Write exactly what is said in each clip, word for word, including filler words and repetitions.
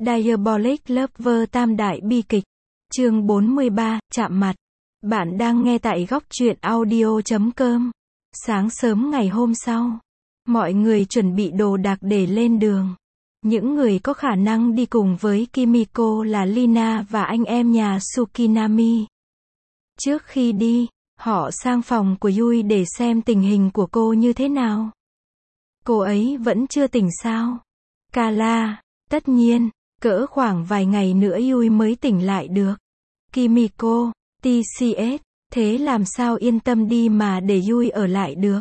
Diabolic Lover tam đại bi kịch. Chương bốn mươi ba, chạm mặt. Bạn đang nghe tại góc truyện audio chấm com. Sáng sớm ngày hôm sau, mọi người chuẩn bị đồ đạc để lên đường. Những người có khả năng đi cùng với Kimiko là Lina và anh em nhà Tsukinami. Trước khi đi, họ sang phòng của Yui để xem tình hình của cô như thế nào. Cô ấy vẫn chưa tỉnh sao? Kala, tất nhiên, cỡ khoảng vài ngày nữa Yui mới tỉnh lại được. Kimiko, tê xê ét, thế làm sao yên tâm đi mà để Yui ở lại được?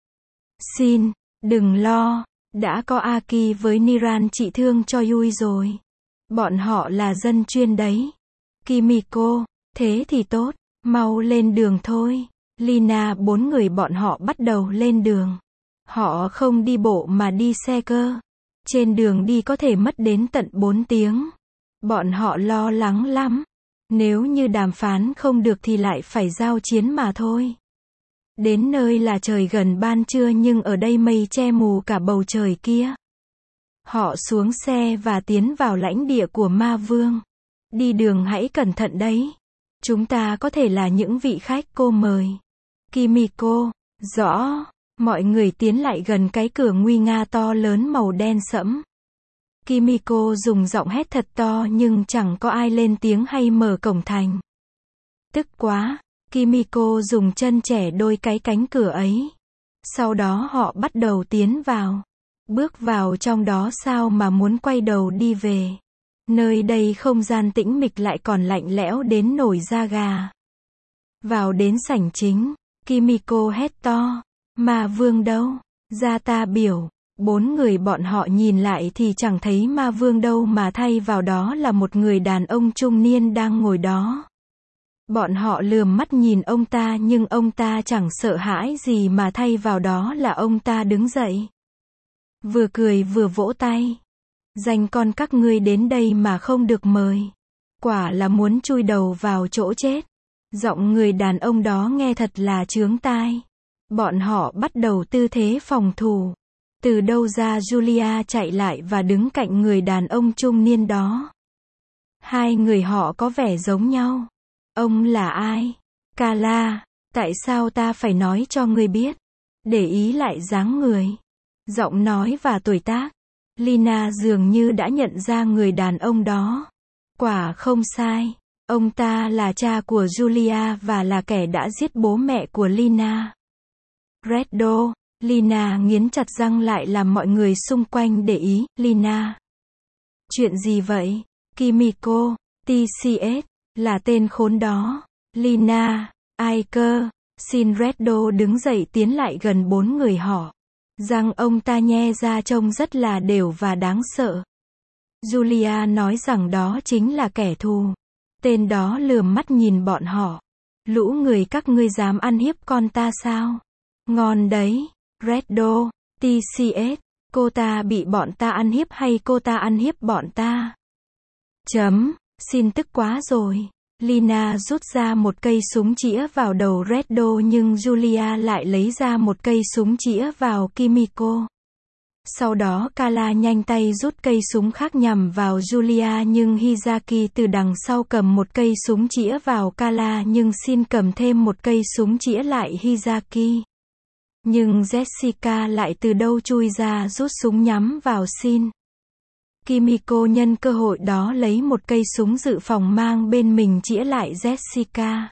Xin, đừng lo, đã có Aki với Niran trị thương cho Yui rồi. Bọn họ là dân chuyên đấy. Kimiko, thế thì tốt, mau lên đường thôi. Lina bốn người bọn họ bắt đầu lên đường. Họ không đi bộ mà đi xe cơ. Trên đường đi có thể mất đến tận bốn tiếng. Bọn họ lo lắng lắm. Nếu như đàm phán không được thì lại phải giao chiến mà thôi. Đến nơi là trời gần ban trưa nhưng ở đây mây che mù cả bầu trời kia. Họ xuống xe và tiến vào lãnh địa của ma vương. Đi đường hãy cẩn thận đấy. Chúng ta có thể là những vị khách cô mời. Kimiko, rõ. Mọi người tiến lại gần cái cửa nguy nga to lớn màu đen sẫm. Kimiko dùng giọng hét thật to nhưng chẳng có ai lên tiếng hay mở cổng thành. Tức quá, Kimiko dùng chân trẻ đôi cái cánh cửa ấy. Sau đó họ bắt đầu tiến vào. Bước vào trong đó sao mà muốn quay đầu đi về. Nơi đây không gian tĩnh mịch lại còn lạnh lẽo đến nổi da gà. Vào đến sảnh chính, Kimiko hét to. Ma vương đâu? Ra ta biểu. Bốn người bọn họ nhìn lại thì chẳng thấy ma vương đâu mà thay vào đó là một người đàn ông trung niên đang ngồi đó. Bọn họ lườm mắt nhìn ông ta nhưng ông ta chẳng sợ hãi gì mà thay vào đó là ông ta đứng dậy. Vừa cười vừa vỗ tay. Dành con các ngươi đến đây mà không được mời. Quả là muốn chui đầu vào chỗ chết. Giọng người đàn ông đó nghe thật là chướng tai. Bọn họ bắt đầu tư thế phòng thủ. Từ đâu ra Julia chạy lại và đứng cạnh người đàn ông trung niên đó. Hai người họ có vẻ giống nhau. Ông là ai? Kala, tại sao ta phải nói cho ngươi biết? Để ý lại dáng người, giọng nói và tuổi tác. Lina dường như đã nhận ra người đàn ông đó. Quả không sai. Ông ta là cha của Julia và là kẻ đã giết bố mẹ của Lina. Reddo, Lina nghiến chặt răng lại làm mọi người xung quanh để ý. Lina. Chuyện gì vậy? Kimiko, tê xê ét, là tên khốn đó. Lina, ai cơ? Xin Reddo đứng dậy tiến lại gần bốn người họ. Răng ông ta nhe ra trông rất là đều và đáng sợ. Julia nói rằng đó chính là kẻ thù. Tên đó lườm mắt nhìn bọn họ. Lũ người các ngươi dám ăn hiếp con ta sao? Ngon đấy. Reddo, tê xê ét, cô ta bị bọn ta ăn hiếp hay cô ta ăn hiếp bọn ta? Chấm, xin tức quá rồi. Lina rút ra một cây súng chĩa vào đầu Reddo nhưng Julia lại lấy ra một cây súng chĩa vào Kimiko. Sau đó Kala nhanh tay rút cây súng khác nhằm vào Julia nhưng Hizaki từ đằng sau cầm một cây súng chĩa vào Kala nhưng Shin cầm thêm một cây súng chĩa lại Hizaki. Nhưng Jessica lại từ đâu chui ra rút súng nhắm vào Shin. Kimiko nhân cơ hội đó lấy một cây súng dự phòng mang bên mình chĩa lại Jessica.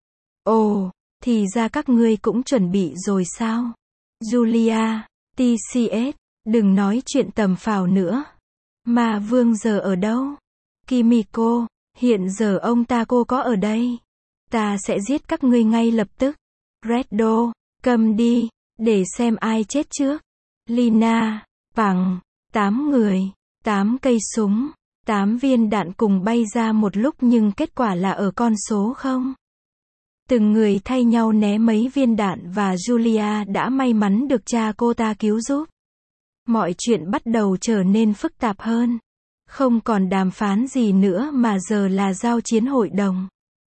Ồ, thì ra các ngươi cũng chuẩn bị rồi sao? Julia, tê xê ét, đừng nói chuyện tầm phào nữa. Ma vương giờ ở đâu? Kimiko, hiện giờ ông ta cô có ở đây. Ta sẽ giết các ngươi ngay lập tức. Reddo, câm đi, để xem ai chết trước. Lina, bằng, tám người. Tám cây súng, tám viên đạn cùng bay ra một lúc nhưng kết quả là ở con số không. Từng người thay nhau né mấy viên đạn và Julia đã may mắn được cha cô ta cứu giúp. Mọi chuyện bắt đầu trở nên phức tạp hơn. Không còn đàm phán gì nữa mà giờ là giao chiến hội đồng.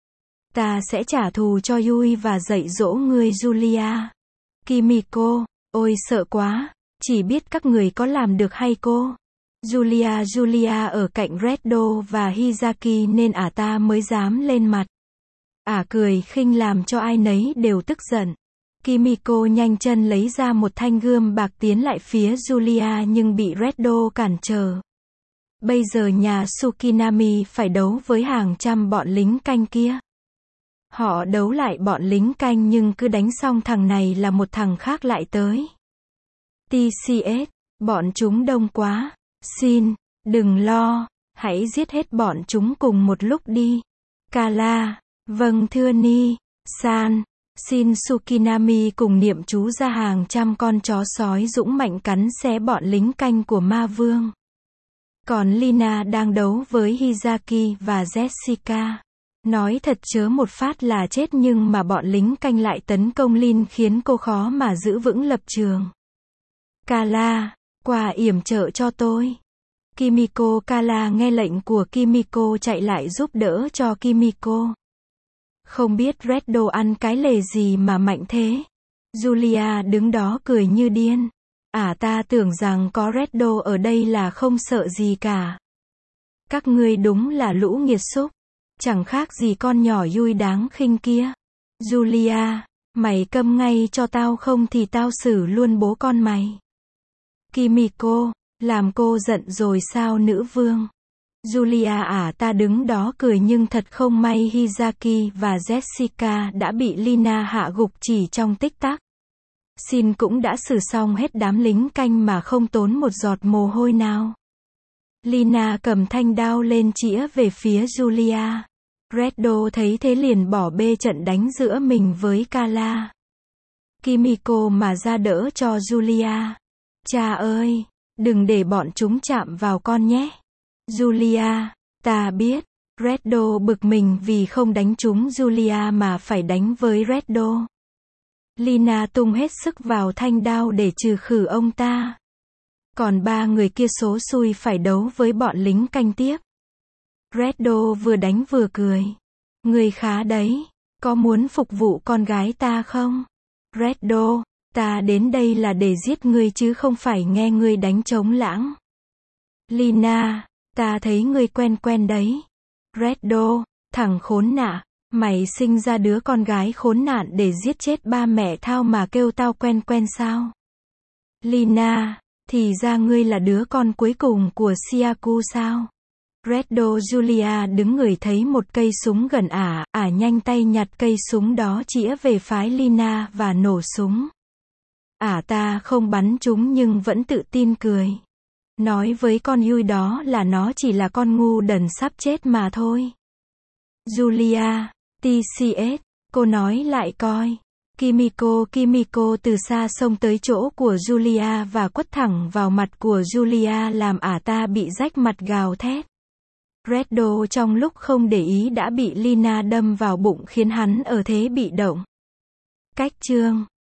Ta sẽ trả thù cho Yui và dạy dỗ ngươi Julia. Kimiko, ôi sợ quá, chỉ biết các người có làm được hay cô? Julia Julia ở cạnh Reddo và Hizaki nên ả ta mới dám lên mặt. Ả cười khinh làm cho ai nấy đều tức giận. Kimiko nhanh chân lấy ra một thanh gươm bạc tiến lại phía Julia nhưng bị Reddo cản trở. Bây giờ nhà Tsukinami phải đấu với hàng trăm bọn lính canh kia. Họ đấu lại bọn lính canh nhưng cứ đánh xong thằng này là một thằng khác lại tới. tê xê ét, bọn chúng đông quá. Xin, đừng lo, hãy giết hết bọn chúng cùng một lúc đi. Kala, vâng thưa Ni, San. Shin Tsukinami cùng niệm chú ra hàng trăm con chó sói dũng mạnh cắn xé bọn lính canh của ma vương. Còn Lina đang đấu với Hizaki và Jessica. Nói thật chớ một phát là chết nhưng mà bọn lính canh lại tấn công Lin khiến cô khó mà giữ vững lập trường. Kala, qua yểm trợ cho tôi. Kimiko Kala nghe lệnh của Kimiko chạy lại giúp đỡ cho Kimiko. Không biết Reddo ăn cái lề gì mà mạnh thế. Julia đứng đó cười như điên. Ả ta tưởng rằng có Reddo ở đây là không sợ gì cả. Các ngươi đúng là lũ nghiệt xúc. Chẳng khác gì con nhỏ vui đáng khinh kia. Julia, mày câm ngay cho tao không thì tao xử luôn bố con mày. Kimiko, làm cô giận rồi sao nữ vương? Julia ả ta đứng đó cười nhưng thật không may Hizaki và Jessica đã bị Lina hạ gục chỉ trong tích tắc. Shin cũng đã xử xong hết đám lính canh mà không tốn một giọt mồ hôi nào. Lina cầm thanh đao lên chĩa về phía Julia. Reddo thấy thế liền bỏ bê trận đánh giữa mình với Kala. Kimiko mà ra đỡ cho Julia. Cha ơi, đừng để bọn chúng chạm vào con nhé. Julia, ta biết. Reddo bực mình vì không đánh trúng Julia mà phải đánh với Reddo. Lina tung hết sức vào thanh đao để trừ khử ông ta. Còn ba người kia số xui phải đấu với bọn lính canh tiếp. Reddo vừa đánh vừa cười. Ngươi khá đấy, có muốn phục vụ con gái ta không? Reddo, ta đến đây là để giết ngươi chứ không phải nghe ngươi đánh trống lãng. Lina, ta thấy ngươi quen quen đấy. Reddo, thằng khốn nạn, mày sinh ra đứa con gái khốn nạn để giết chết ba mẹ tao mà kêu tao quen quen sao? Lina, thì ra ngươi là đứa con cuối cùng của Siaku sao? Reddo Julia đứng người thấy một cây súng gần ả, ả nhanh tay nhặt cây súng đó chĩa về phái Lina và nổ súng. Ả ta không bắn chúng nhưng vẫn tự tin cười. Nói với con Yui đó là nó chỉ là con ngu đần sắp chết mà thôi. Julia, tê xê ét, cô nói lại coi. Kimiko Kimiko từ xa xông tới chỗ của Julia và quất thẳng vào mặt của Julia làm ả ta bị rách mặt gào thét. Reddo trong lúc không để ý đã bị Lina đâm vào bụng khiến hắn ở thế bị động. Cách chương